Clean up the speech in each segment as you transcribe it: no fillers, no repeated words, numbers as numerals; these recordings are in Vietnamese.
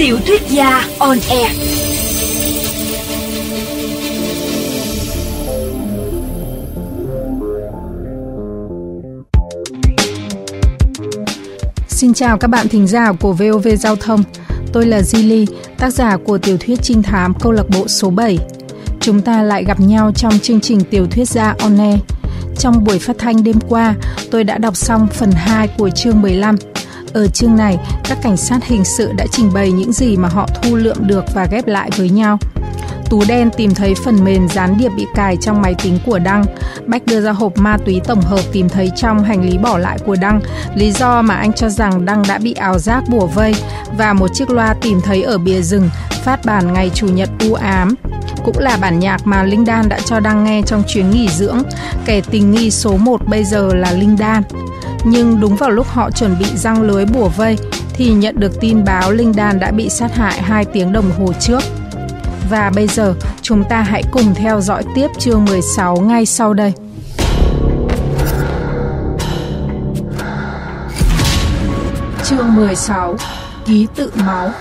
Tiểu thuyết gia on air. Xin chào các bạn thính giả của VOV Giao thông. Tôi là Zili, tác giả của tiểu thuyết trinh thám câu lạc bộ số 7. Chúng ta lại gặp nhau trong chương trình Tiểu thuyết gia on air. Trong buổi phát thanh đêm qua, tôi đã đọc xong phần 2 của chương 15. Ở chương này, các cảnh sát hình sự đã trình bày những gì mà họ thu lượm được và ghép lại với nhau. Tú đen tìm thấy phần mềm gián điệp bị cài trong máy tính của Đăng. Bách đưa ra hộp ma túy tổng hợp tìm thấy trong hành lý bỏ lại của Đăng, lý do mà anh cho rằng Đăng đã bị ảo giác bủa vây, và một chiếc loa tìm thấy ở bìa rừng phát bản ngày Chủ nhật u ám. Cũng là bản nhạc mà Linh Đan đã cho Đăng nghe trong chuyến nghỉ dưỡng. Kẻ tình nghi số 1 bây giờ là Linh Đan. Nhưng đúng vào lúc họ chuẩn bị giăng lưới bủa vây thì nhận được tin báo Linh Đan đã bị sát hại 2 tiếng đồng hồ trước. Và bây giờ chúng ta hãy cùng theo dõi tiếp chương 16 ngay sau đây. Chương 16: Ký tự máu.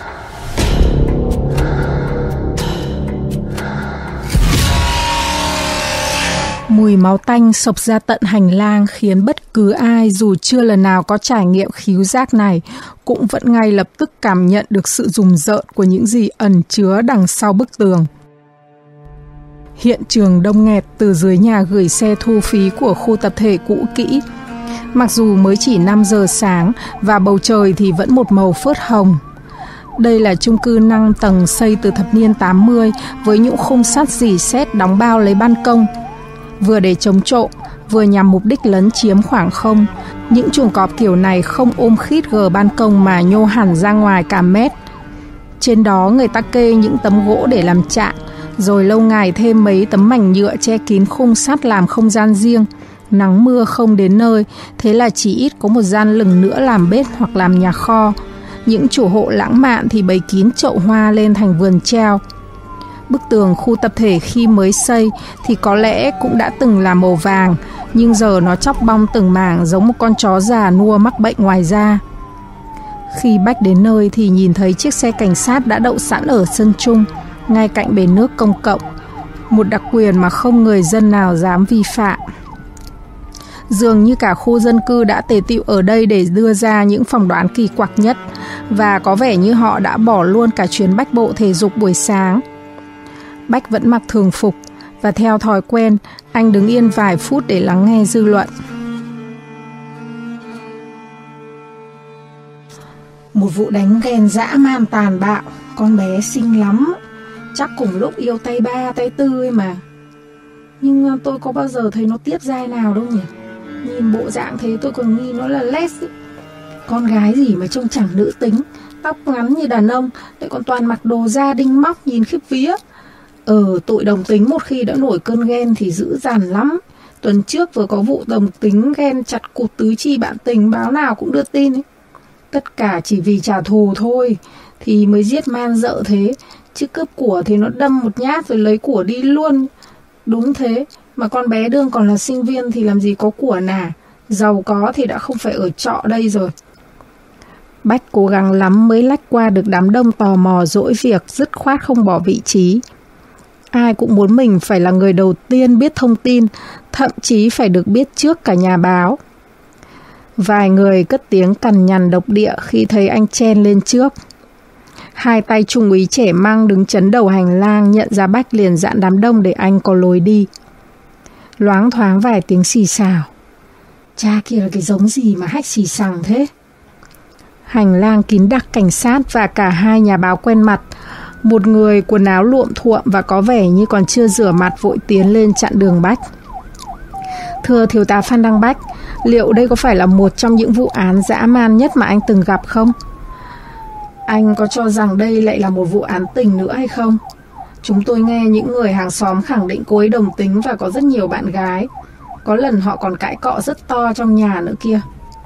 Mùi máu tanh xộc ra tận hành lang khiến bất cứ ai dù chưa lần nào có trải nghiệm khứu giác này cũng vẫn ngay lập tức cảm nhận được sự rùng rợn của những gì ẩn chứa đằng sau bức tường. Hiện trường đông nghẹt từ dưới nhà gửi xe thu phí của khu tập thể cũ kỹ. Mặc dù mới chỉ 5 giờ sáng và bầu trời thì vẫn một màu phớt hồng. Đây là chung cư 5 tầng xây từ thập niên 80 với những khung sắt rỉ sét đóng bao lấy ban công. Vừa để chống trộm, vừa nhằm mục đích lấn chiếm khoảng không. Những chuồng cọp kiểu này không ôm khít gờ ban công mà nhô hẳn ra ngoài cả mét. Trên đó người ta kê những tấm gỗ để làm chạn, rồi lâu ngày thêm mấy tấm mảnh nhựa che kín khung sắt làm không gian riêng. Nắng mưa không đến nơi, thế là chỉ ít có một gian lửng nữa làm bếp hoặc làm nhà kho. Những chủ hộ lãng mạn thì bày kín chậu hoa lên thành vườn treo. Bức tường khu tập thể khi mới xây thì có lẽ cũng đã từng là màu vàng, nhưng giờ nó chóc bong từng mảng giống một con chó già nua mắc bệnh ngoài da. Khi Bách đến nơi thì nhìn thấy chiếc xe cảnh sát đã đậu sẵn ở sân chung, ngay cạnh bể nước công cộng, một đặc quyền mà không người dân nào dám vi phạm. Dường như cả khu dân cư đã tề tựu ở đây để đưa ra những phỏng đoán kỳ quặc nhất, và có vẻ như họ đã bỏ luôn cả chuyến bách bộ thể dục buổi sáng. Bách vẫn mặc thường phục, và theo thói quen, anh đứng yên vài phút để lắng nghe dư luận. Một vụ đánh ghen dã man tàn bạo, con bé xinh lắm, chắc cùng lúc yêu tay ba tay tư ấy mà. Nhưng tôi có bao giờ thấy nó tiếp giai nào đâu nhỉ? Nhìn bộ dạng thế tôi còn nghi nó là les ấy. Con gái gì mà trông chẳng nữ tính, tóc ngắn như đàn ông, lại còn toàn mặc đồ da đinh móc nhìn khiếp vía. Tụi đồng tính một khi đã nổi cơn ghen thì dữ dằn lắm. Tuần trước vừa có vụ đồng tính ghen chặt cụt tứ chi bạn tình, báo nào cũng đưa tin ấy. Tất cả chỉ vì trả thù thôi thì mới giết man dợ thế, chứ cướp của thì nó đâm một nhát rồi lấy của đi luôn. Đúng thế, mà con bé đương còn là sinh viên thì làm gì có của nà, giàu có thì đã không phải ở trọ đây rồi. Bách cố gắng lắm mới lách qua được đám đông tò mò dỗi việc, dứt khoát không bỏ vị trí. Ai cũng muốn mình phải là người đầu tiên biết thông tin, thậm chí phải được biết trước cả nhà báo. Vài người cất tiếng cằn nhằn độc địa khi thấy anh chen lên trước. Hai tay trung úy trẻ măng đứng chấn đầu hành lang nhận ra Bách liền dặn đám đông để anh có lối đi. Loáng thoáng vài tiếng xì xào. Cha kia là cái giống gì mà hách xì xằng thế? Hành lang kín đặc cảnh sát và cả hai nhà báo quen mặt. Một người quần áo luộm thuộm và có vẻ như còn chưa rửa mặt vội tiến lên chặn đường Bách. Thưa thiếu tá Phan Đăng Bách, liệu đây có phải là một trong những vụ án dã man nhất mà anh từng gặp không? Anh có cho rằng đây lại là một vụ án tình nữa hay không? Chúng tôi nghe những người hàng xóm khẳng định cô ấy đồng tính và có rất nhiều bạn gái. Có lần họ còn cãi cọ rất to trong nhà nữa kia.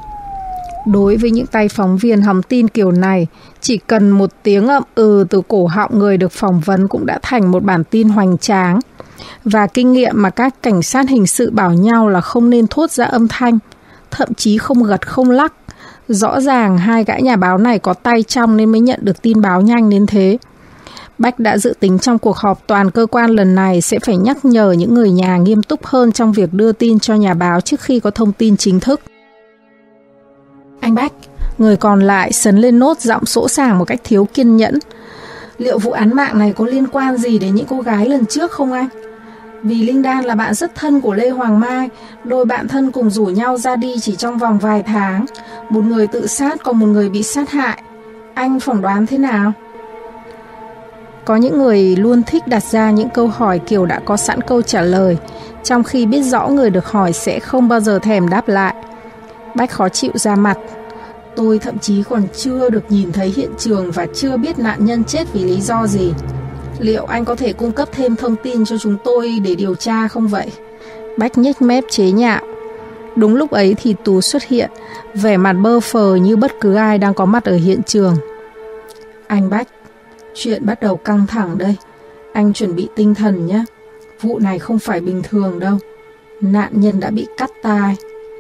Đối với những tay phóng viên hòng tin kiểu này, chỉ cần một tiếng ậm từ cổ họng người được phỏng vấn cũng đã thành một bản tin hoành tráng. Và kinh nghiệm mà các cảnh sát hình sự bảo nhau là không nên thốt ra âm thanh, thậm chí không gật không lắc, Rõ ràng hai gã nhà báo này có tay trong nên mới nhận được tin báo nhanh đến thế. Bách đã dự tính trong cuộc họp toàn cơ quan lần này sẽ phải nhắc nhở những người nhà nghiêm túc hơn trong việc đưa tin cho nhà báo trước khi có thông tin chính thức. Anh Bách, người còn lại sấn lên nốt giọng sỗ sàng một cách thiếu kiên nhẫn. Liệu vụ án mạng này có liên quan gì đến những cô gái lần trước không anh? Vì Linh Đan là bạn rất thân của Lê Hoàng Mai, đôi bạn thân cùng rủ nhau ra đi chỉ trong vòng vài tháng. Một người tự sát còn một người bị sát hại. Anh phỏng đoán thế nào? Có những người luôn thích đặt ra những câu hỏi kiểu đã có sẵn câu trả lời, trong khi biết rõ người được hỏi sẽ không bao giờ thèm đáp lại. Bách khó chịu ra mặt. Tôi thậm chí còn chưa được nhìn thấy hiện trường và chưa biết nạn nhân chết vì lý do gì. Liệu anh có thể cung cấp thêm thông tin cho chúng tôi để điều tra không vậy? Bách nhếch mép chế nhạo. Đúng lúc ấy thì Tú xuất hiện, vẻ mặt bơ phờ như bất cứ ai đang có mặt ở hiện trường. Anh Bách, chuyện bắt đầu căng thẳng đây. Anh chuẩn bị tinh thần nhé. Vụ này không phải bình thường đâu. Nạn nhân đã bị cắt tai.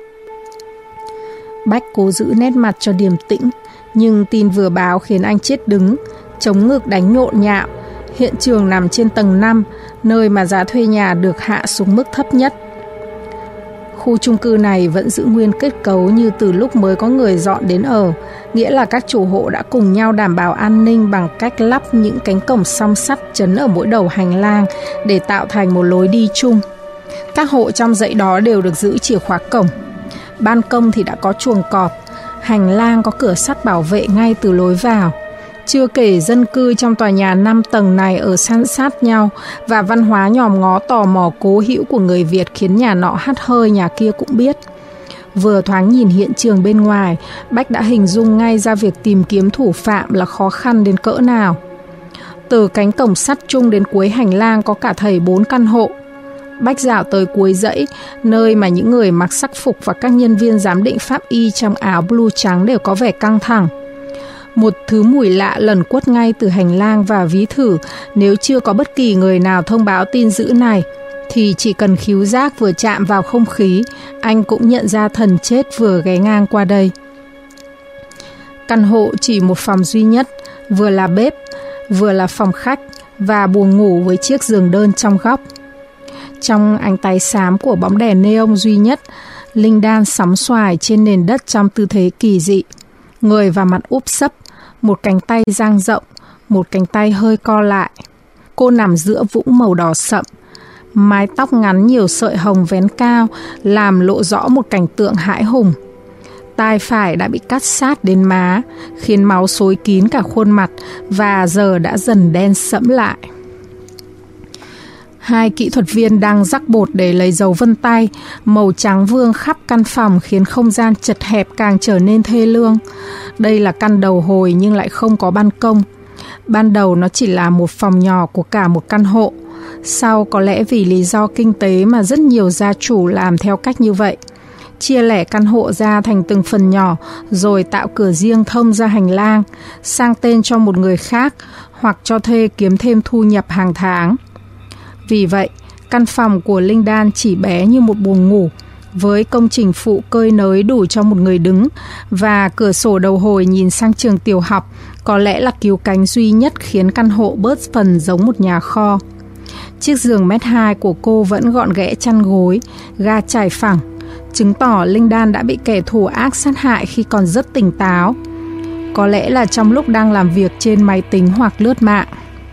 Bách cố giữ nét mặt cho điềm tĩnh, nhưng tin vừa báo khiến anh chết đứng, chống ngực đánh nhộn nhạo. Hiện trường nằm trên tầng 5, nơi mà giá thuê nhà được hạ xuống mức thấp nhất. Khu chung cư này vẫn giữ nguyên kết cấu như từ lúc mới có người dọn đến ở, nghĩa là các chủ hộ đã cùng nhau đảm bảo an ninh bằng cách lắp những cánh cổng song sắt chấn ở mỗi đầu hành lang để tạo thành một lối đi chung. Các hộ trong dãy đó đều được giữ chìa khóa cổng. Ban công thì đã có chuồng cọp, hành lang có cửa sắt bảo vệ ngay từ lối vào. Chưa kể dân cư trong tòa nhà 5 tầng này ở san sát nhau và văn hóa nhòm ngó tò mò cố hữu của người Việt khiến nhà nọ hắt hơi nhà kia cũng biết. Vừa thoáng nhìn hiện trường bên ngoài, Bách đã hình dung ngay ra việc tìm kiếm thủ phạm là khó khăn đến cỡ nào. Từ cánh cổng sắt chung đến cuối hành lang có cả thảy 4 căn hộ. Bách dạo tới cuối dãy, nơi mà những người mặc sắc phục và các nhân viên giám định pháp y trong áo blue trắng đều có vẻ căng thẳng. Một thứ mùi lạ lẩn quất ngay từ hành lang và ví thử nếu chưa có bất kỳ người nào thông báo tin dữ này, thì chỉ cần khứu giác vừa chạm vào không khí, anh cũng nhận ra thần chết vừa ghé ngang qua đây. Căn hộ chỉ một phòng duy nhất, vừa là bếp, vừa là phòng khách và buồng ngủ với chiếc giường đơn trong góc. Trong ánh táy xám của bóng đèn neon duy nhất, Linh Đan sóng xoài trên nền đất trong tư thế kỳ dị. Người và mặt úp sấp, một cánh tay dang rộng, một cánh tay hơi co lại. Cô nằm giữa vũng màu đỏ sậm. Mái tóc ngắn nhiều sợi hồng vén cao làm lộ rõ một cảnh tượng hãi hùng. Tai phải đã bị cắt sát đến má, khiến máu xối kín cả khuôn mặt và giờ đã dần đen sẫm lại. Hai kỹ thuật viên đang rắc bột để lấy dấu vân tay, màu trắng vương khắp căn phòng khiến không gian chật hẹp càng trở nên thê lương. Đây là căn đầu hồi nhưng lại không có ban công. Ban đầu nó chỉ là một phòng nhỏ của cả một căn hộ. Sau có lẽ vì lý do kinh tế mà rất nhiều gia chủ làm theo cách như vậy. Chia lẻ căn hộ ra thành từng phần nhỏ rồi tạo cửa riêng thông ra hành lang, sang tên cho một người khác hoặc cho thuê kiếm thêm thu nhập hàng tháng. Vì vậy, căn phòng của Linh Đan chỉ bé như một buồng ngủ, với công trình phụ cơi nới đủ cho một người đứng và cửa sổ đầu hồi nhìn sang trường tiểu học, có lẽ là cứu cánh duy nhất khiến căn hộ bớt phần giống một nhà kho. Chiếc giường 1m2 của cô vẫn gọn ghẽ chăn gối, ga trải phẳng, chứng tỏ Linh Đan đã bị kẻ thù ác sát hại khi còn rất tỉnh táo. Có lẽ là trong lúc đang làm việc trên máy tính hoặc lướt mạng.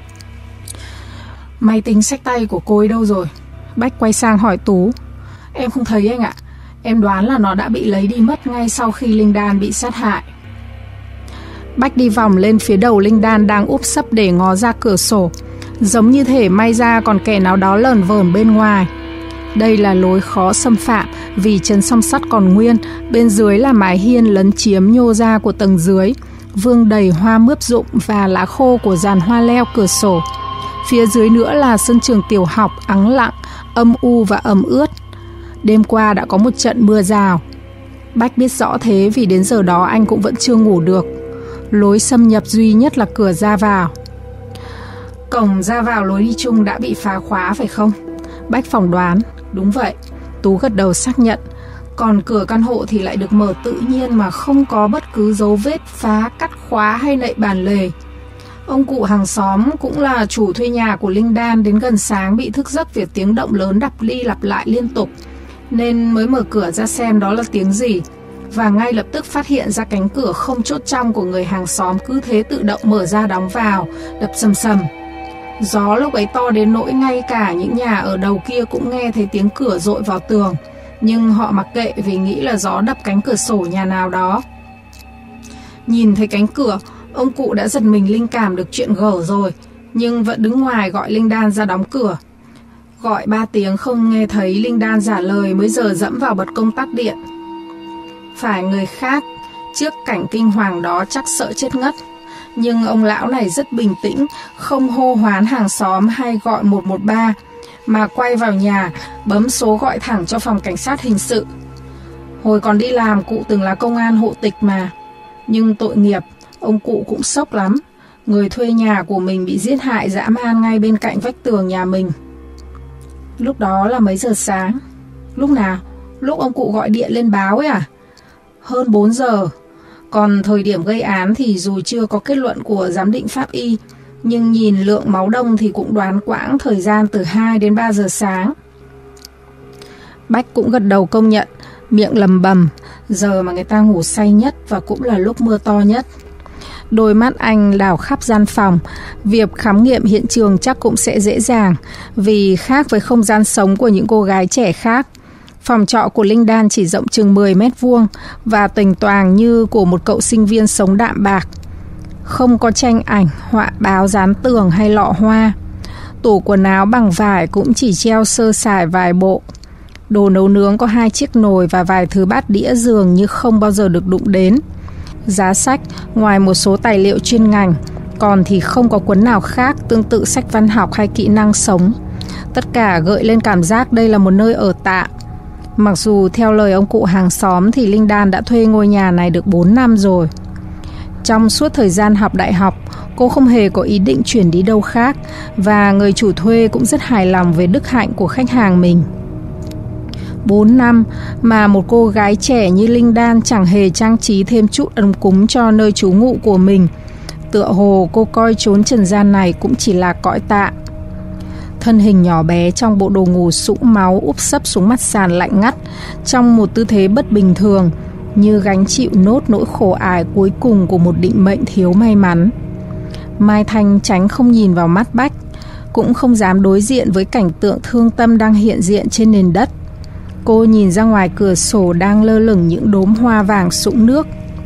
Máy tính xách tay của cô ấy đâu rồi? Bách quay sang hỏi Tú. Em không thấy anh ạ. Em đoán là nó đã bị lấy đi mất ngay sau khi Linh Đan bị sát hại. Bách đi vòng lên phía đầu Linh Đan đang úp sấp để ngó ra cửa sổ, giống như thể may ra còn kẻ nào đó lởn vởn bên ngoài. Đây là lối khó xâm phạm vì chân song sắt còn nguyên, bên dưới là mái hiên lấn chiếm nhô ra của tầng dưới, vương đầy hoa mướp rụng và lá khô của giàn hoa leo cửa sổ. Phía dưới nữa là sân trường tiểu học ắng lặng, âm u và ẩm ướt. Đêm qua đã có một trận mưa rào. Bách biết rõ thế vì đến giờ đó anh cũng vẫn chưa ngủ được. Lối xâm nhập duy nhất là cửa ra vào. Cổng ra vào lối đi chung đã bị phá khóa phải không? Bách phỏng đoán. Đúng vậy. Tú gật đầu xác nhận. Còn cửa căn hộ thì lại được mở tự nhiên mà không có bất cứ dấu vết phá, cắt khóa hay nậy bàn lề. Ông cụ hàng xóm cũng là chủ thuê nhà của Linh Đan đến gần sáng bị thức giấc vì tiếng động lớn lặp đi lặp lại liên tục, nên mới mở cửa ra xem đó là tiếng gì, và ngay lập tức phát hiện ra cánh cửa không chốt trong của người hàng xóm cứ thế tự động mở ra đóng vào, đập sầm sầm. Gió lúc ấy to đến nỗi ngay cả những nhà ở đầu kia cũng nghe thấy tiếng cửa dội vào tường, nhưng họ mặc kệ vì nghĩ là gió đập cánh cửa sổ nhà nào đó. Nhìn thấy cánh cửa, ông cụ đã giật mình linh cảm được chuyện gở rồi, nhưng vẫn đứng ngoài gọi Linh Đan ra đóng cửa. Gọi 3 tiếng không nghe thấy Linh Đan trả lời mới dở dẫm vào bật công tắc điện. Phải người khác, trước cảnh kinh hoàng đó chắc sợ chết ngất. Nhưng ông lão này rất bình tĩnh, không hô hoán hàng xóm hay gọi 113, mà quay vào nhà, bấm số gọi thẳng cho phòng cảnh sát hình sự. Hồi còn đi làm cụ từng là công an hộ tịch mà. Nhưng tội nghiệp, ông cụ cũng sốc lắm. Người thuê nhà của mình bị giết hại dã man ngay bên cạnh vách tường nhà mình. Lúc đó là mấy giờ sáng? Lúc nào? Lúc ông cụ gọi điện lên báo ấy à? Hơn 4 giờ. Còn thời điểm gây án thì dù chưa có kết luận của giám định pháp y, nhưng nhìn lượng máu đông thì cũng đoán quãng thời gian từ 2 đến 3 giờ sáng. Bách cũng gật đầu công nhận, miệng lầm bầm, giờ mà người ta ngủ say nhất và cũng là lúc mưa to nhất. Đôi mắt anh đảo khắp gian phòng, việc khám nghiệm hiện trường chắc cũng sẽ dễ dàng, vì khác với không gian sống của những cô gái trẻ khác. Phòng trọ của Linh Đan chỉ rộng chừng 10 mét vuông và toành toàng như của một cậu sinh viên sống đạm bạc. Không có tranh ảnh, họa báo dán tường hay lọ hoa. Tủ quần áo bằng vải cũng chỉ treo sơ sài vài bộ. Đồ nấu nướng có 2 chiếc nồi và vài thứ bát đĩa dường như không bao giờ được đụng đến. Giá sách, ngoài một số tài liệu chuyên ngành, còn thì không có cuốn nào khác tương tự sách văn học hay kỹ năng sống. Tất cả gợi lên cảm giác đây là một nơi ở tạm. Mặc dù theo lời ông cụ hàng xóm thì Linh Đan đã thuê ngôi nhà này được 4 năm rồi. Trong suốt thời gian học đại học, cô không hề có ý định chuyển đi đâu khác, và người chủ thuê cũng rất hài lòng về đức hạnh của khách hàng mình. 4 năm mà một cô gái trẻ như Linh Đan chẳng hề trang trí thêm chút ấm cúng cho nơi trú ngụ của mình. Tựa hồ cô coi chốn trần gian này cũng chỉ là cõi tạm. Thân hình nhỏ bé trong bộ đồ ngủ sũng máu úp sấp xuống mặt sàn lạnh ngắt, trong một tư thế bất bình thường, như gánh chịu nốt nỗi khổ ải cuối cùng của một định mệnh thiếu may mắn. Mai Thanh tránh không nhìn vào mắt Bách, cũng không dám đối diện với cảnh tượng thương tâm đang hiện diện trên nền đất. Cô nhìn ra ngoài cửa sổ đang lơ lửng những đốm hoa vàng sũng nước.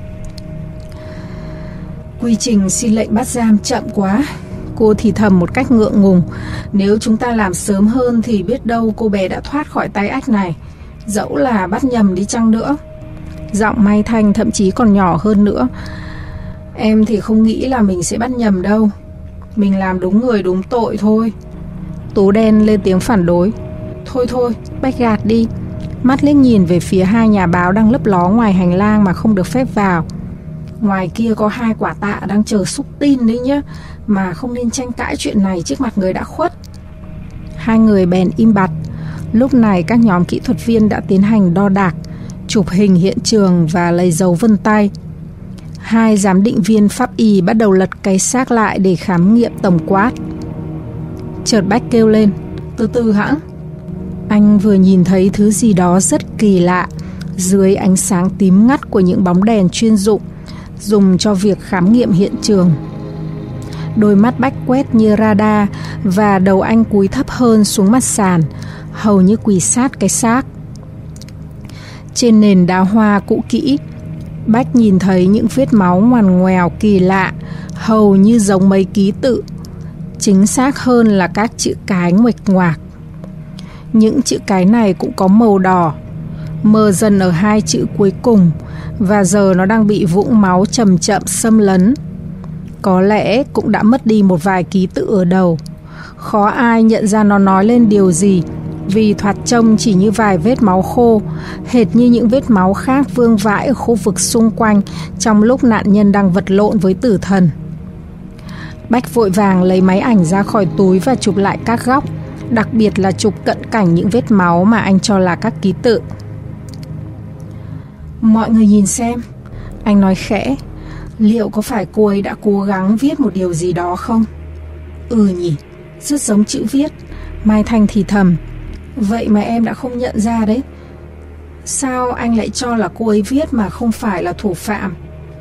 Quy trình xin lệnh bắt giam chậm quá. Cô thì thầm một cách ngượng ngùng. Nếu chúng ta làm sớm hơn thì biết đâu cô bé đã thoát khỏi tay ách này, dẫu là bắt nhầm đi chăng nữa. Giọng Mai Thanh thậm chí còn nhỏ hơn nữa. Em thì không nghĩ là mình sẽ bắt nhầm đâu. Mình làm đúng người đúng tội thôi. Tú Đen lên tiếng phản đối. Thôi, Bách gạt đi. Mắt liếc nhìn về phía 2 nhà báo đang lấp ló ngoài hành lang mà không được phép vào. Ngoài kia có 2 quả tạ đang chờ xúc tin đấy nhá, mà không nên tranh cãi chuyện này trước mặt người đã khuất. 2 người bèn im bặt. Lúc này các nhóm kỹ thuật viên đã tiến hành đo đạc, chụp hình hiện trường và lấy dấu vân tay. 2 giám định viên pháp y bắt đầu lật cái xác lại để khám nghiệm tổng quát. Chợt Bách kêu lên, từ từ hãng. Anh vừa nhìn thấy thứ gì đó rất kỳ lạ dưới ánh sáng tím ngắt của những bóng đèn chuyên dụng dùng cho việc khám nghiệm hiện trường. Đôi mắt Bách quét như radar và đầu anh cúi thấp hơn xuống mặt sàn, hầu như quỳ sát cái xác. Trên nền đá hoa cũ kỹ, Bách nhìn thấy những vết máu ngoằn ngoèo kỳ lạ, hầu như giống mấy ký tự. Chính xác hơn là các chữ cái nguệch ngoạc. Những chữ cái này cũng có màu đỏ, mờ dần ở 2 chữ cuối cùng, và giờ nó đang bị vũng máu chậm chậm xâm lấn. Có lẽ cũng đã mất đi một vài ký tự ở đầu. Khó ai nhận ra nó nói lên điều gì, vì thoạt trông chỉ như vài vết máu khô, hệt như những vết máu khác vương vãi ở khu vực xung quanh trong lúc nạn nhân đang vật lộn với tử thần. Bách vội vàng lấy máy ảnh ra khỏi túi và chụp lại các góc, đặc biệt là chụp cận cảnh những vết máu mà anh cho là các ký tự. Mọi người nhìn xem, anh nói khẽ, liệu có phải cô ấy đã cố gắng viết một điều gì đó không? Nhỉ, rất giống chữ viết. Mai Thanh thì thầm. Vậy mà em đã không nhận ra đấy. Sao anh lại cho là cô ấy viết mà không phải là thủ phạm?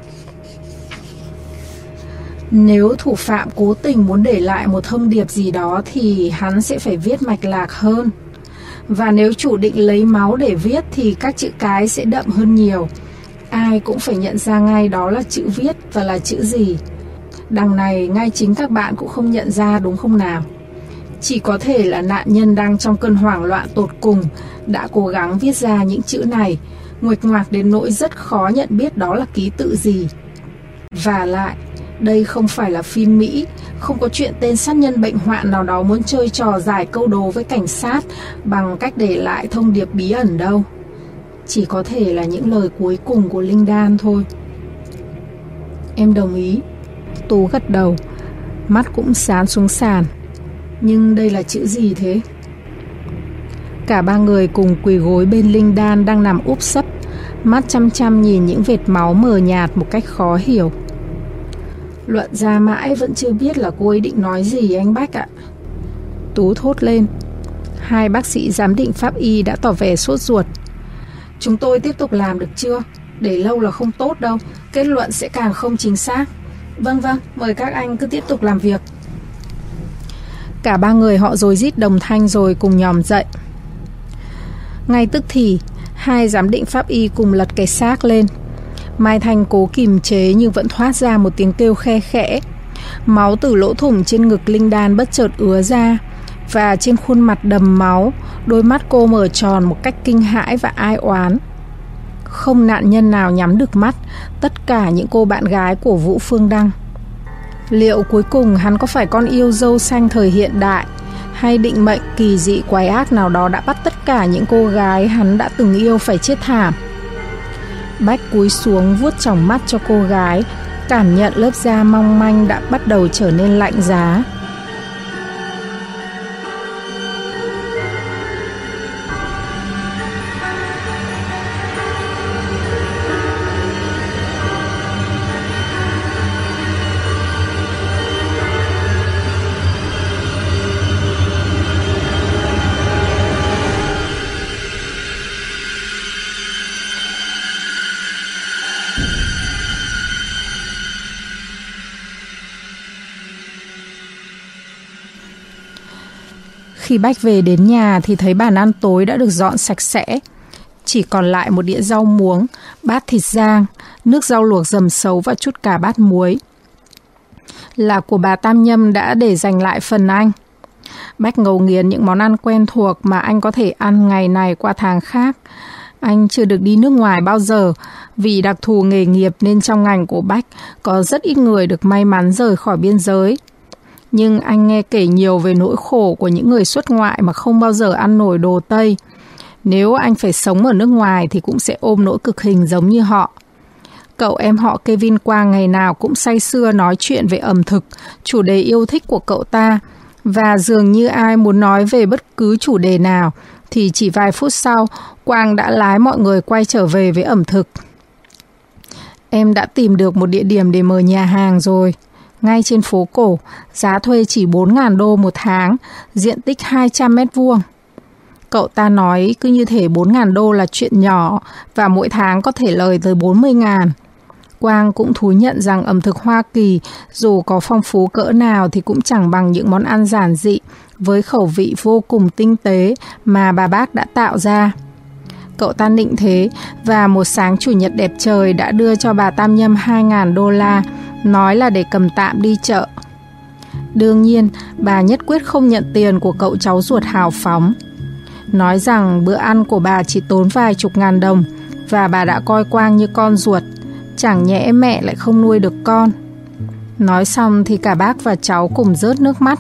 Nếu thủ phạm cố tình muốn để lại một thông điệp gì đó thì hắn sẽ phải viết mạch lạc hơn. Và nếu chủ định lấy máu để viết thì các chữ cái sẽ đậm hơn nhiều. Ai cũng phải nhận ra ngay đó là chữ viết và là chữ gì. Đằng này ngay chính các bạn cũng không nhận ra, đúng không nào? Chỉ có thể là nạn nhân đang trong cơn hoảng loạn tột cùng đã cố gắng viết ra những chữ này, nguệch ngoạc đến nỗi rất khó nhận biết đó là ký tự gì. Và lại, đây không phải là phim Mỹ, không có chuyện tên sát nhân bệnh hoạn nào đó muốn chơi trò giải câu đố với cảnh sát bằng cách để lại thông điệp bí ẩn đâu. Chỉ có thể là những lời cuối cùng của Linh Đan thôi. Em đồng ý. Tú gật đầu, mắt cũng dán xuống sàn. Nhưng đây là chữ gì thế? Cả ba người cùng quỳ gối bên Linh Đan đang nằm úp sấp, mắt chăm chăm nhìn những vệt máu mờ nhạt một cách khó hiểu. Luận ra mãi vẫn chưa biết là cô ấy định nói gì anh Bách ạ. Tú thốt lên. Hai bác sĩ giám định pháp y đã tỏ vẻ sốt ruột. Chúng tôi tiếp tục làm được chưa? Để lâu là không tốt đâu, kết luận sẽ càng không chính xác. Vâng, mời các anh cứ tiếp tục làm việc. Cả ba người họ rối rít đồng thanh rồi cùng nhòm dậy. Ngay tức thì, hai giám định pháp y cùng lật cái xác lên. Mai Thanh cố kìm chế nhưng vẫn thoát ra một tiếng kêu khe khẽ. Máu từ lỗ thủng trên ngực Linh Đan bất chợt ứa ra, và trên khuôn mặt đầm máu, đôi mắt cô mở tròn một cách kinh hãi và ai oán. Không nạn nhân nào nhắm được mắt, tất cả những cô bạn gái của Vũ Phương Đăng. Liệu cuối cùng hắn có phải con yêu dâu xanh thời hiện đại, hay định mệnh kỳ dị quái ác nào đó đã bắt tất cả những cô gái hắn đã từng yêu phải chết thảm? Bách cúi xuống vuốt tròng mắt cho cô gái, cảm nhận lớp da mong manh đã bắt đầu trở nên lạnh giá. Khi Bách về đến nhà thì thấy bàn ăn tối đã được dọn sạch sẽ. Chỉ còn lại một đĩa rau muống, bát thịt rang, nước rau luộc dầm sấu và chút cà bát muối. Là của bà Tam Nhâm đã để dành lại phần anh. Bách ngấu nghiến những món ăn quen thuộc mà anh có thể ăn ngày này qua tháng khác. Anh chưa được đi nước ngoài bao giờ. Vì đặc thù nghề nghiệp nên trong ngành của Bách có rất ít người được may mắn rời khỏi biên giới. Nhưng anh nghe kể nhiều về nỗi khổ của những người xuất ngoại mà không bao giờ ăn nổi đồ Tây. Nếu anh phải sống ở nước ngoài thì cũng sẽ ôm nỗi cực hình giống như họ. Cậu em họ Kevin Quang ngày nào cũng say sưa nói chuyện về ẩm thực, chủ đề yêu thích của cậu ta. Và dường như ai muốn nói về bất cứ chủ đề nào thì chỉ vài phút sau, Quang đã lái mọi người quay trở về với ẩm thực. Em đã tìm được một địa điểm để mở nhà hàng rồi. Ngay trên phố cổ, giá thuê chỉ 4.000 đô một tháng, diện tích 200 mét vuông. Cậu ta nói cứ như thể 4.000 đô là chuyện nhỏ và mỗi tháng có thể lời tới 40.000. Quang cũng thú nhận rằng ẩm thực Hoa Kỳ dù có phong phú cỡ nào thì cũng chẳng bằng những món ăn giản dị với khẩu vị vô cùng tinh tế mà bà bác đã tạo ra. Cậu ta nịnh thế và một sáng chủ nhật đẹp trời đã đưa cho bà Tam Nhâm 2.000 đô la, nói là để cầm tạm đi chợ. Đương nhiên, bà nhất quyết không nhận tiền của cậu cháu ruột hào phóng. Nói rằng bữa ăn của bà chỉ tốn vài chục ngàn đồng và bà đã coi Quang như con ruột, chẳng nhẽ mẹ lại không nuôi được con. Nói xong thì cả bác và cháu cùng rớt nước mắt.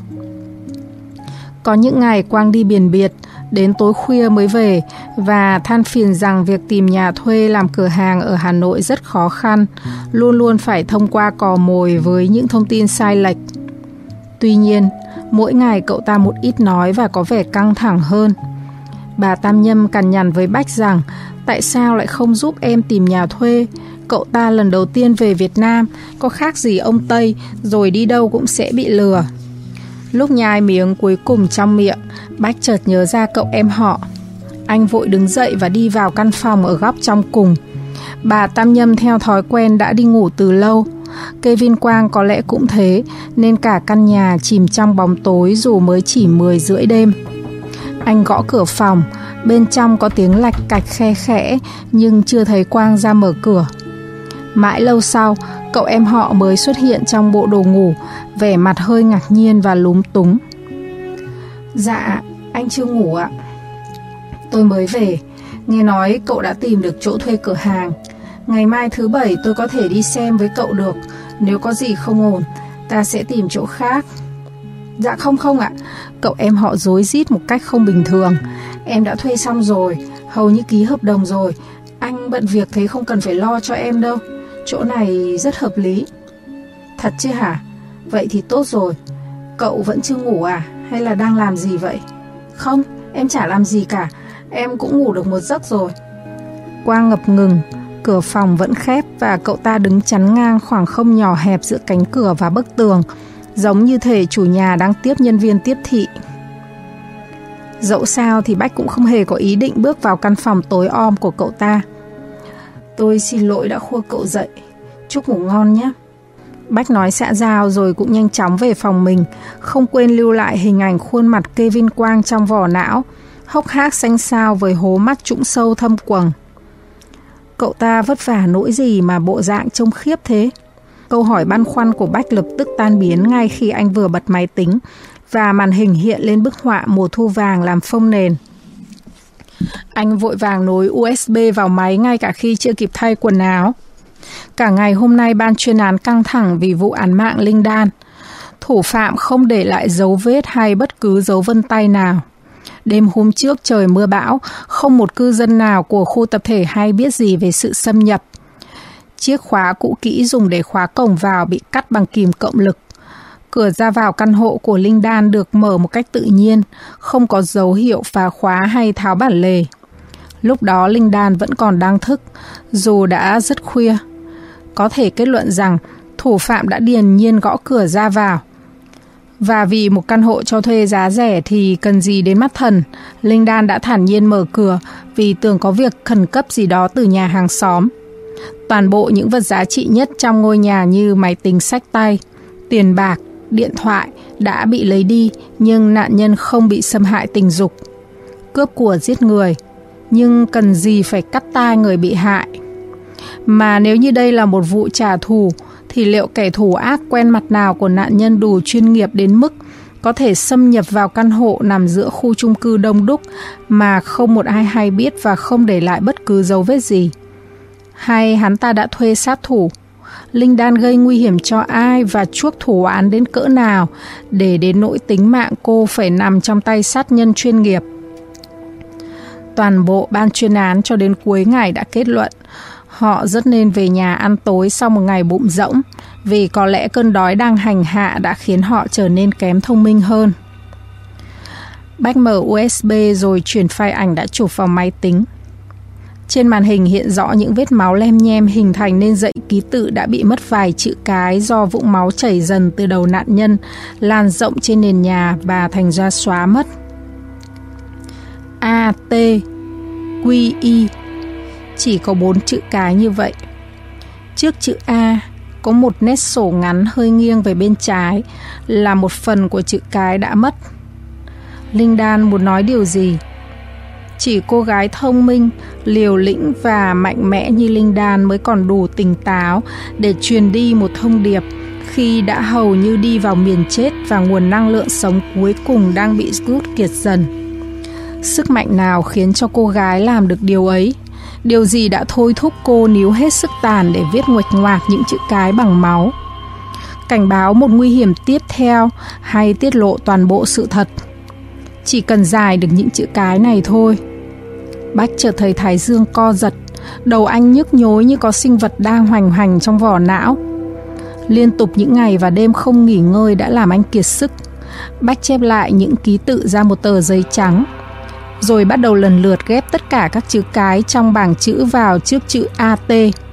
Có những ngày Quang đi biển biệt, đến tối khuya mới về và than phiền rằng việc tìm nhà thuê làm cửa hàng ở Hà Nội rất khó khăn, luôn luôn phải thông qua cò mồi với những thông tin sai lệch. Tuy nhiên, mỗi ngày cậu ta một ít nói và có vẻ căng thẳng hơn. Bà Tam Nhâm cằn nhằn với Bách rằng Tại sao lại không giúp em tìm nhà thuê? Cậu ta lần đầu tiên về Việt Nam, có khác gì ông Tây, rồi đi đâu cũng sẽ bị lừa. Lúc nhai miếng cuối cùng trong miệng, Bách chợt nhớ ra cậu em họ. Anh vội đứng dậy và đi vào căn phòng ở góc trong cùng. Bà Tam Nhâm theo thói quen đã đi ngủ từ lâu. Kevin Quang có lẽ cũng thế, nên cả căn nhà chìm trong bóng tối dù mới chỉ 10:30 đêm. Anh gõ cửa phòng, bên trong có tiếng lạch cạch khe khẽ, nhưng chưa thấy Quang ra mở cửa. Mãi lâu sau, cậu em họ mới xuất hiện trong bộ đồ ngủ, vẻ mặt hơi ngạc nhiên và lúng túng. Dạ, anh chưa ngủ ạ. Tôi mới về, nghe nói cậu đã tìm được chỗ thuê cửa hàng. Ngày mai thứ Bảy tôi có thể đi xem với cậu được. Nếu có gì không ổn, ta sẽ tìm chỗ khác. Dạ không ạ. Cậu em họ rối rít một cách không bình thường. Em đã thuê xong rồi, hầu như ký hợp đồng rồi. Anh bận việc thế không cần phải lo cho em đâu. Chỗ này rất hợp lý. Thật chứ hả? Vậy thì tốt rồi. Cậu vẫn chưa ngủ à? Hay là đang làm gì vậy? Không, em chả làm gì cả. Em cũng ngủ được một giấc rồi. Quang ngập ngừng. Cửa phòng vẫn khép và cậu ta đứng chắn ngang khoảng không nhỏ hẹp giữa cánh cửa và bức tường, giống như thể chủ nhà đang tiếp nhân viên tiếp thị. Dẫu sao thì Bách cũng không hề có ý định bước vào căn phòng tối om của cậu ta. Tôi xin lỗi đã khua cậu dậy. Chúc ngủ ngon nhé. Bách nói xã giao rồi cũng nhanh chóng về phòng mình, không quên lưu lại hình ảnh khuôn mặt Kevin Quang trong vỏ não, hốc hác xanh xao với hố mắt trũng sâu thâm quầng. Cậu ta vất vả nỗi gì mà bộ dạng trông khiếp thế? Câu hỏi băn khoăn của Bách lập tức tan biến ngay khi anh vừa bật máy tính và màn hình hiện lên bức họa mùa thu vàng làm phông nền. Anh vội vàng nối USB vào máy ngay cả khi chưa kịp thay quần áo. Cả ngày hôm nay ban chuyên án căng thẳng vì vụ án mạng Linh Đan. Thủ phạm không để lại dấu vết hay bất cứ dấu vân tay nào. Đêm hôm trước trời mưa bão, không một cư dân nào của khu tập thể hay biết gì về sự xâm nhập. Chiếc khóa cũ kỹ dùng để khóa cổng vào bị cắt bằng kìm cộng lực. Cửa ra vào căn hộ của Linh Đan được mở một cách tự nhiên, không có dấu hiệu phá khóa hay tháo bản lề. Lúc đó Linh Đan vẫn còn đang thức, dù đã rất khuya. Có thể kết luận rằng thủ phạm đã điềm nhiên gõ cửa ra vào. Và vì một căn hộ cho thuê giá rẻ thì cần gì đến mắt thần, Linh Đan đã thản nhiên mở cửa vì tưởng có việc khẩn cấp gì đó từ nhà hàng xóm. Toàn bộ những vật giá trị nhất trong ngôi nhà như máy tính xách tay, tiền bạc, điện thoại đã bị lấy đi, nhưng nạn nhân không bị xâm hại tình dục. Cướp của giết người, nhưng cần gì phải cắt tai người bị hại. Mà nếu như đây là một vụ trả thù, thì liệu kẻ thù ác quen mặt nào của nạn nhân đủ chuyên nghiệp đến mức có thể xâm nhập vào căn hộ nằm giữa khu chung cư đông đúc mà không một ai hay biết và không để lại bất cứ dấu vết gì? Hay hắn ta đã thuê sát thủ? Linh Đan gây nguy hiểm cho ai và chuốc thủ án đến cỡ nào để đến nỗi tính mạng cô phải nằm trong tay sát nhân chuyên nghiệp? Toàn bộ ban chuyên án cho đến cuối ngày đã kết luận họ rất nên về nhà ăn tối sau một ngày bụng rỗng, vì có lẽ cơn đói đang hành hạ đã khiến họ trở nên kém thông minh hơn. Bách mở USB rồi chuyển file ảnh đã chụp vào máy tính. Trên màn hình hiện rõ những vết máu lem nhem hình thành nên dãy ký tự đã bị mất vài chữ cái do vũng máu chảy dần từ đầu nạn nhân lan rộng trên nền nhà và thành ra xóa mất. A-T-Q-I. Chỉ có 4 chữ cái như vậy. Trước chữ A có một nét sổ ngắn hơi nghiêng về bên trái, là một phần của chữ cái đã mất. Linh Đan muốn nói điều gì? Chỉ cô gái thông minh, liều lĩnh và mạnh mẽ như Linh Đan mới còn đủ tỉnh táo để truyền đi một thông điệp khi đã hầu như đi vào miền chết và nguồn năng lượng sống cuối cùng đang bị rút kiệt dần. Sức mạnh nào khiến cho cô gái làm được điều ấy? Điều gì đã thôi thúc cô níu hết sức tàn để viết nguệch ngoạc những chữ cái bằng máu? Cảnh báo một nguy hiểm tiếp theo hay tiết lộ toàn bộ sự thật? Chỉ cần giải được những chữ cái này thôi. Bách chợt thấy thái dương co giật, đầu anh nhức nhối như có sinh vật đang hoành hành trong vỏ não. Liên tục những ngày và đêm không nghỉ ngơi đã làm anh kiệt sức. Bách chép lại những ký tự ra một tờ giấy trắng. rồi bắt đầu lần lượt ghép tất cả các chữ cái trong bảng chữ vào trước chữ AT.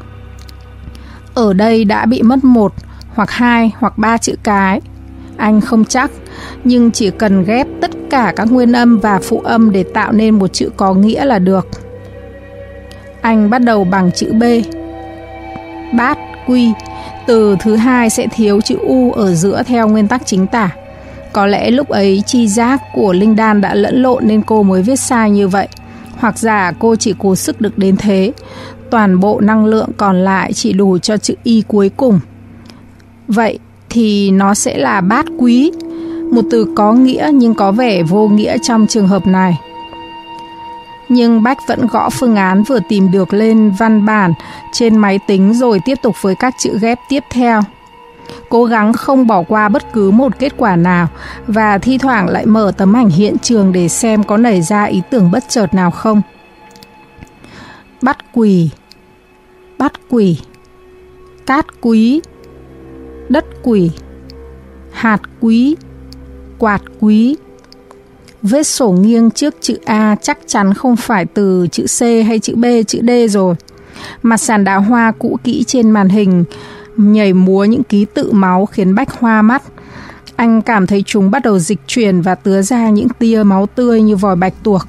Ở đây đã bị mất 1 hoặc 2 hoặc 3 chữ cái. Anh không chắc, nhưng chỉ cần ghép tất cả các nguyên âm và phụ âm để tạo nên một chữ có nghĩa là được. Anh bắt đầu bằng chữ B. Bát, quy. Từ thứ hai sẽ thiếu chữ U ở giữa theo nguyên tắc chính tả. Có lẽ lúc ấy tri giác của Linh Đan đã lẫn lộn nên cô mới viết sai như vậy. Hoặc giả cô chỉ cố sức được đến thế. Toàn bộ năng lượng còn lại chỉ đủ cho chữ Y cuối cùng. Vậy thì nó sẽ là bát quý, một từ có nghĩa nhưng có vẻ vô nghĩa trong trường hợp này. Nhưng Bách vẫn gõ phương án vừa tìm được lên văn bản trên máy tính rồi tiếp tục với các chữ ghép tiếp theo. Cố gắng không bỏ qua bất cứ một kết quả nào và thi thoảng lại mở tấm ảnh hiện trường để xem có nảy ra ý tưởng bất chợt nào không. Bắt quỳ, cát quý, đất quỷ, hạt quý, quạt quý. Vết sổ nghiêng trước chữ A chắc chắn không phải từ chữ C hay chữ B, chữ D rồi. Mặt sàn đá hoa cũ kỹ trên màn hình nhảy múa những ký tự máu khiến Bách hoa mắt. Anh cảm thấy chúng bắt đầu dịch chuyển và tứa ra những tia máu tươi như vòi bạch tuộc.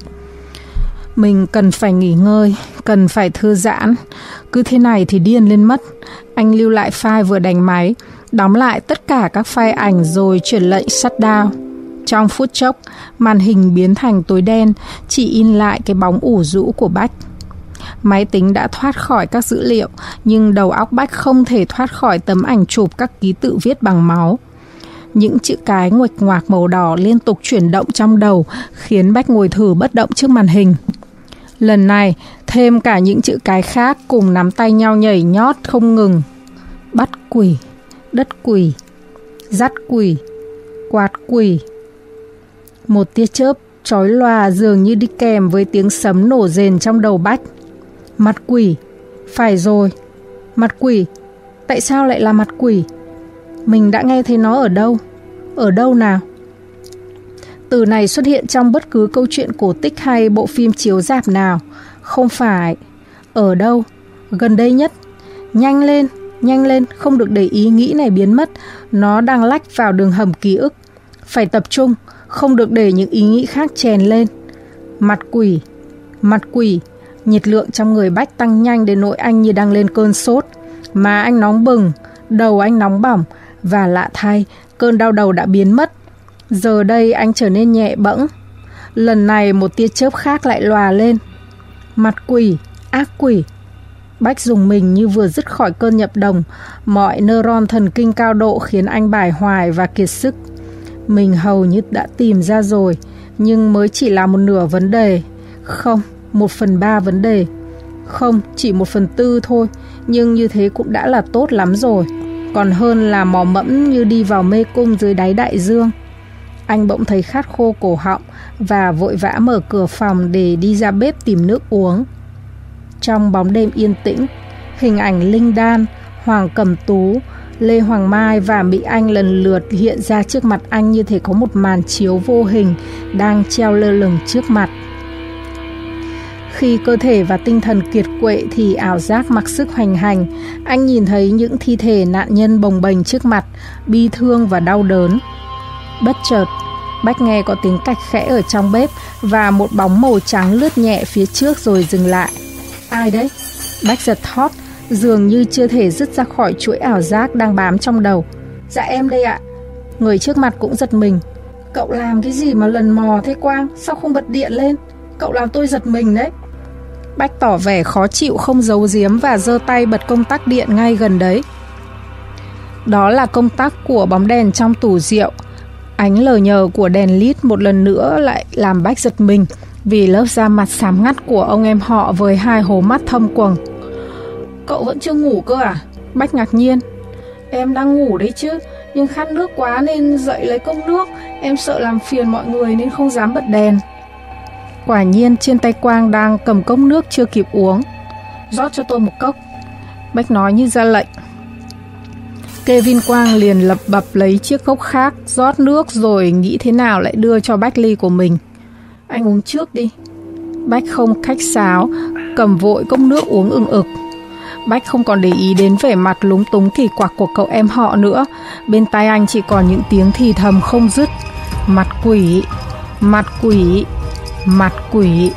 Mình cần phải nghỉ ngơi, cần phải thư giãn. Cứ thế này thì điên lên mất. Anh lưu lại file vừa đánh máy, đóng lại tất cả các file ảnh rồi chuyển lệnh shutdown. Trong phút chốc, màn hình biến thành tối đen, chỉ in lại cái bóng ủ rũ của Bách. Máy tính đã thoát khỏi các dữ liệu, nhưng đầu óc Bách không thể thoát khỏi tấm ảnh chụp các ký tự viết bằng máu. Những chữ cái nguệch ngoạc màu đỏ liên tục chuyển động trong đầu, khiến Bách ngồi thử bất động trước màn hình. Lần này, thêm cả những chữ cái khác cùng nắm tay nhau nhảy nhót không ngừng. Bắt quỷ, đất quỷ, dắt quỷ, quạt quỷ. Một tia chớp chói lòa dường như đi kèm với tiếng sấm nổ rền trong đầu Bách. Mặt quỷ, phải rồi, mặt quỷ, tại sao lại là mặt quỷ? Mình đã nghe thấy nó ở đâu nào? Từ này xuất hiện trong bất cứ câu chuyện cổ tích hay bộ phim chiếu rạp nào. Không phải, ở đâu, gần đây nhất. Nhanh lên, không được để ý nghĩ này biến mất. Nó đang lách vào đường hầm ký ức. Phải tập trung, không được để những ý nghĩ khác chèn lên. Mặt quỷ, nhiệt lượng trong người Bách tăng nhanh đến nỗi anh như đang lên cơn sốt. Má anh nóng bừng, đầu anh nóng bỏng, và lạ thay, cơn đau đầu đã biến mất. Giờ đây anh trở nên nhẹ bẫng. Lần này một tia chớp khác lại lòa lên. Mặt quỷ, ác quỷ. Bách dùng mình như vừa dứt khỏi cơn nhập đồng. Mọi neuron thần kinh cao độ khiến anh bải hoài và kiệt sức. Mình hầu như đã tìm ra rồi, nhưng mới chỉ là một nửa vấn đề. Không, 1/3 vấn đề. Không, chỉ 1/4 thôi, nhưng như thế cũng đã là tốt lắm rồi. Còn hơn là mò mẫm như đi vào mê cung dưới đáy đại dương. Anh bỗng thấy khát khô cổ họng và vội vã mở cửa phòng để đi ra bếp tìm nước uống. Trong bóng đêm yên tĩnh, hình ảnh Linh Đan, Hoàng Cẩm Tú, Lê Hoàng Mai và Mỹ Anh lần lượt hiện ra trước mặt anh như thể có một màn chiếu vô hình đang treo lơ lửng trước mặt. Khi cơ thể và tinh thần kiệt quệ thì ảo giác mặc sức hoành hành. Anh nhìn thấy những thi thể nạn nhân bồng bềnh trước mặt, bi thương và đau đớn. Bất chợt, Bách nghe có tiếng cạch khẽ ở trong bếp và một bóng màu trắng lướt nhẹ phía trước rồi dừng lại. Ai đấy? Bách giật thót, dường như chưa thể dứt ra khỏi chuỗi ảo giác đang bám trong đầu. Dạ em đây ạ. Người trước mặt cũng giật mình. Cậu làm cái gì mà lần mò thế Quang? Sao không bật điện lên? Cậu làm tôi giật mình đấy. Bách tỏ vẻ khó chịu không giấu giếm và giơ tay bật công tắc điện ngay gần đấy. Đó là công tắc của bóng đèn trong tủ rượu. Ánh lờ nhờ của đèn led một lần nữa lại làm Bách giật mình vì lớp da mặt xám ngắt của ông em họ với hai hố mắt thâm quầng. Cậu vẫn chưa ngủ cơ à? Bách ngạc nhiên. Em đang ngủ đấy chứ, nhưng khát nước quá nên dậy lấy cốc nước. Em sợ làm phiền mọi người nên không dám bật đèn. Quả nhiên trên tay Quang đang cầm cốc nước chưa kịp uống. Rót cho tôi một cốc, Bách nói như ra lệnh. Kevin Quang liền lập bập lấy chiếc cốc khác, rót nước rồi nghĩ thế nào lại đưa cho Bách ly của mình. Anh uống trước đi. Bách không khách sáo, cầm vội cốc nước uống ừng ực. Bách không còn để ý đến vẻ mặt lúng túng kỳ quặc của cậu em họ nữa. Bên tai anh chỉ còn những tiếng thì thầm không dứt. Mặt quỷ, mặt quỷ, mặt quỷ.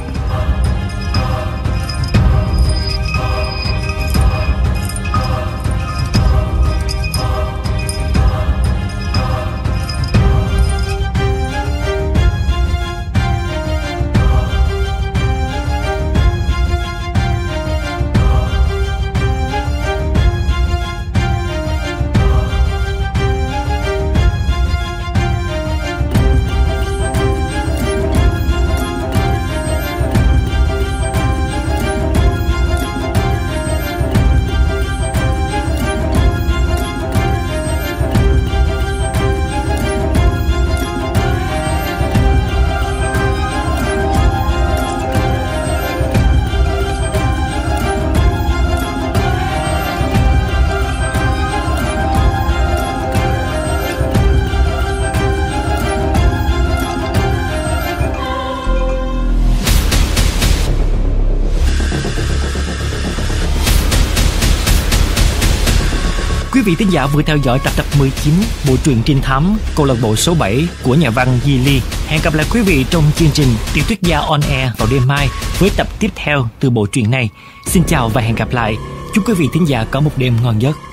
Quý vị thính giả vừa theo dõi tập 19 bộ truyện trinh thám câu lạc bộ số 7 của nhà văn Di Ly. Hẹn gặp lại quý vị trong chương trình Tiểu thuyết gia on air vào đêm mai với tập tiếp theo từ bộ truyện này. Xin chào và hẹn gặp lại. Chúc quý vị thính giả có một đêm ngon giấc.